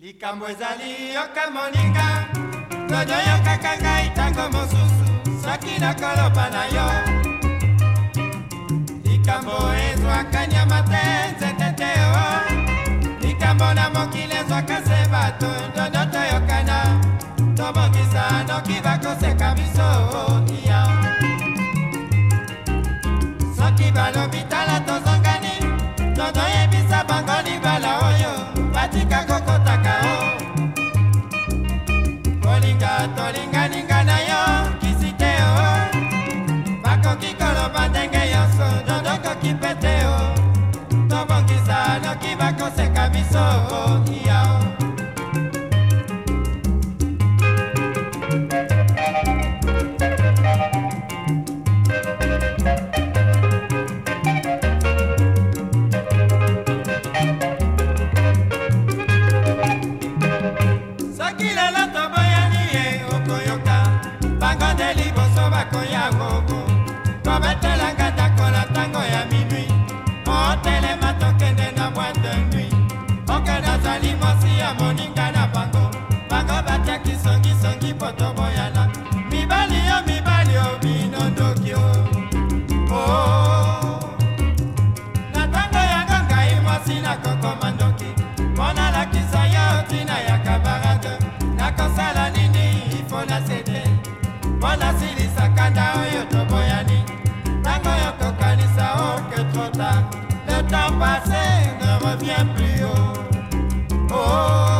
Likambo ezali yoka moninga Todo yoka kanga itango mosusu Soki nakoloba na yo Likambo ezwaka nyama te nzete te o Likambo na mokili ezwaka se bato Dodo toyokana Tobongisa noki bakoseka biso iya Soki balobi tala tozongani Dodo yebisa bango libala oyo Batika kokotaka o Kolinga tolinganinga na yo Kisite o Bakoki koloba ndenge yonso Dodo koki pete o Tobongisa noki bakoseka biso iya o Kobetelanga takola tango ya minuit Otelema tokende na boîte de nuit Okenda zali mosi ya moninga na bango Bango batia kisongi poto boyala Mibali yo binondoki o Oh Na tango yango ngai mosi na kokomandoki Mona lakisa yo tina ya kabarade Nakosala nini ifo na sede Mona silisa kanda oyo toboyani Le temps passé ne revient plus haut. Oh.